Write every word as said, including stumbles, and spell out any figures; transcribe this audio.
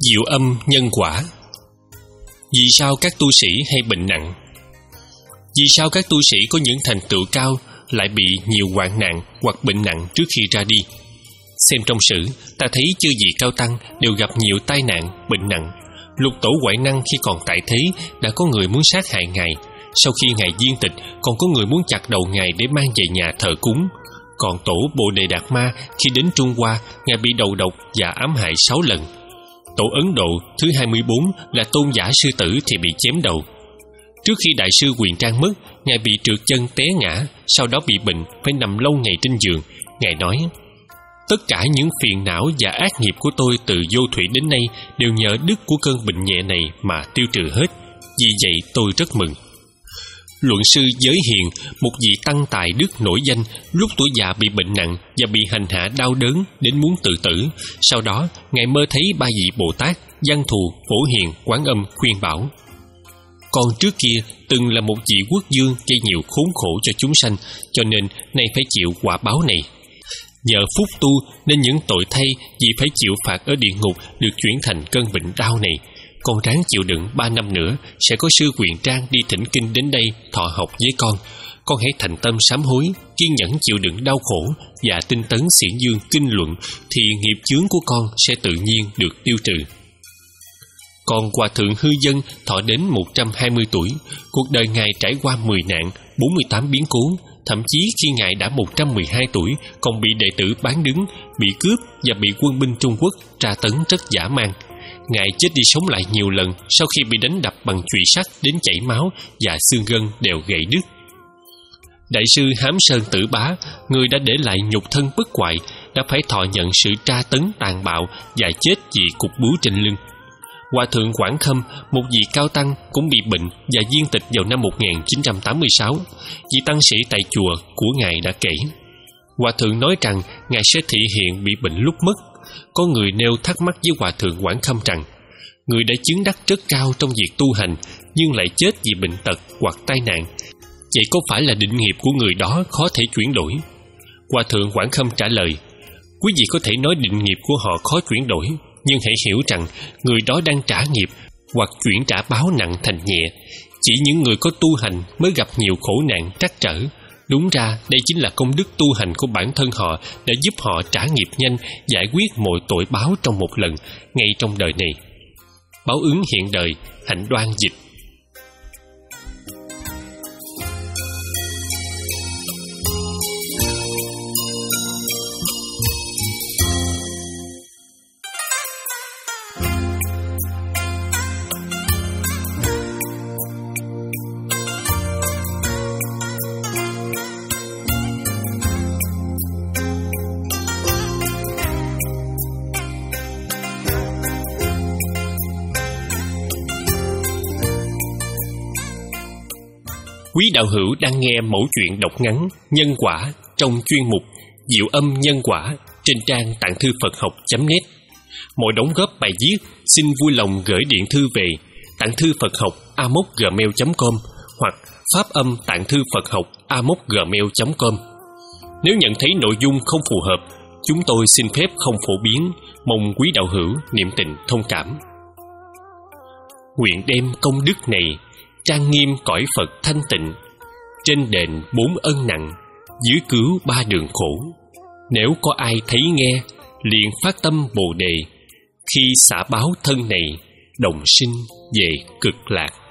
Diệu âm nhân quả. Vì sao các tu sĩ hay bệnh nặng? Vì sao các tu sĩ có những thành tựu cao lại bị nhiều hoạn nạn hoặc bệnh nặng trước khi ra đi? Xem trong sử, ta thấy chư vị cao tăng đều gặp nhiều tai nạn, bệnh nặng. Lục tổ Huệ Năng khi còn tại thế đã có người muốn sát hại ngài. Sau khi ngài viên tịch, còn có người muốn chặt đầu ngài để mang về nhà thờ cúng. Còn tổ Bồ Đề Đạt Ma khi đến Trung Hoa, ngài bị đầu độc và ám hại sáu lần. Tổ Ấn Độ thứ hai mươi bốn là Tôn Giả Sư Tử thì bị chém đầu. Trước khi Đại sư Quyền Trang mất, ngài bị trượt chân té ngã, sau đó bị bệnh, phải nằm lâu ngày trên giường. Ngài nói: tất cả những phiền não và ác nghiệp của tôi từ vô thủy đến nay đều nhờ đức của cơn bệnh nhẹ này mà tiêu trừ hết. Vì vậy tôi rất mừng. Luận sư Giới Hiền, một vị tăng tài đức nổi danh, lúc tuổi già bị bệnh nặng và bị hành hạ đau đớn đến muốn tự tử. Sau đó, ngài mơ thấy ba vị Bồ Tát, Văn Thù, Phổ Hiền, Quán Âm khuyên bảo: con trước kia từng là một vị quốc vương gây nhiều khốn khổ cho chúng sanh, cho nên nay phải chịu quả báo này. Nhờ phúc tu nên những tội thay vì phải chịu phạt ở địa ngục được chuyển thành cơn bệnh đau này. Con ráng chịu đựng ba năm nữa, sẽ có sư Quyền Trang đi thỉnh kinh đến đây thọ học với con. Con hãy thành tâm sám hối, kiên nhẫn chịu đựng đau khổ và tinh tấn xiển dương kinh luận, thì nghiệp chướng của con sẽ tự nhiên được tiêu trừ. Còn Hòa thượng Hư Dân thọ đến một trăm hai mươi tuổi, cuộc đời ngài trải qua mười nạn, bốn mươi tám biến cố. Thậm chí khi ngài đã một trăm mười hai tuổi, còn bị đệ tử bán đứng, bị cướp và bị quân binh Trung Quốc tra tấn rất dã man. Ngài chết đi sống lại nhiều lần sau khi bị đánh đập bằng chùy sắt đến chảy máu và xương gân đều gãy đứt. Đại sư Hám Sơn Tử Bá, người đã để lại nhục thân bất hoại, đã phải thọ nhận sự tra tấn tàn bạo và chết vì cục bướu trên lưng. Hòa thượng Quảng Khâm, một vị cao tăng, cũng bị bệnh và viên tịch vào năm một nghìn chín trăm tám mươi sáu. Vị tăng sĩ tại chùa của ngài đã kể: Hòa thượng nói rằng ngài sẽ thị hiện bị bệnh lúc mất. Có người nêu thắc mắc với Hòa thượng Quảng Khâm rằng người đã chứng đắc rất cao trong việc tu hành, nhưng lại chết vì bệnh tật hoặc tai nạn. Vậy có phải là định nghiệp của người đó khó thể chuyển đổi? Hòa thượng Quảng Khâm trả lời: quý vị có thể nói định nghiệp của họ khó chuyển đổi, nhưng hãy hiểu rằng người đó đang trả nghiệp hoặc chuyển trả báo nặng thành nhẹ. Chỉ những người có tu hành mới gặp nhiều khổ nạn trắc trở. Đúng ra đây chính là công đức tu hành của bản thân họ đã giúp họ trả nghiệp nhanh, giải quyết mọi tội báo trong một lần, ngay trong đời này. Báo ứng hiện đời, Hạnh Đoan dịch. Quý đạo hữu đang nghe mẫu chuyện đọc ngắn Nhân Quả trong chuyên mục Diệu Âm Nhân Quả trên trang tạng thư Phật học chấm net. Mọi đóng góp bài viết xin vui lòng gửi điện thư về tạng thư Phật học a mốc gmail chấm com hoặc pháp âm tạng thư Phật học a mốc gmail chấm com. Nếu nhận thấy nội dung không phù hợp, chúng tôi xin phép không phổ biến, mong quý đạo hữu niệm tình thông cảm. Nguyện đem công đức này trang nghiêm cõi Phật thanh tịnh, trên đền bốn ân nặng, dưới cứu ba đường khổ. Nếu có ai thấy nghe, liền phát tâm Bồ Đề, khi xả báo thân này, đồng sinh về cực lạc.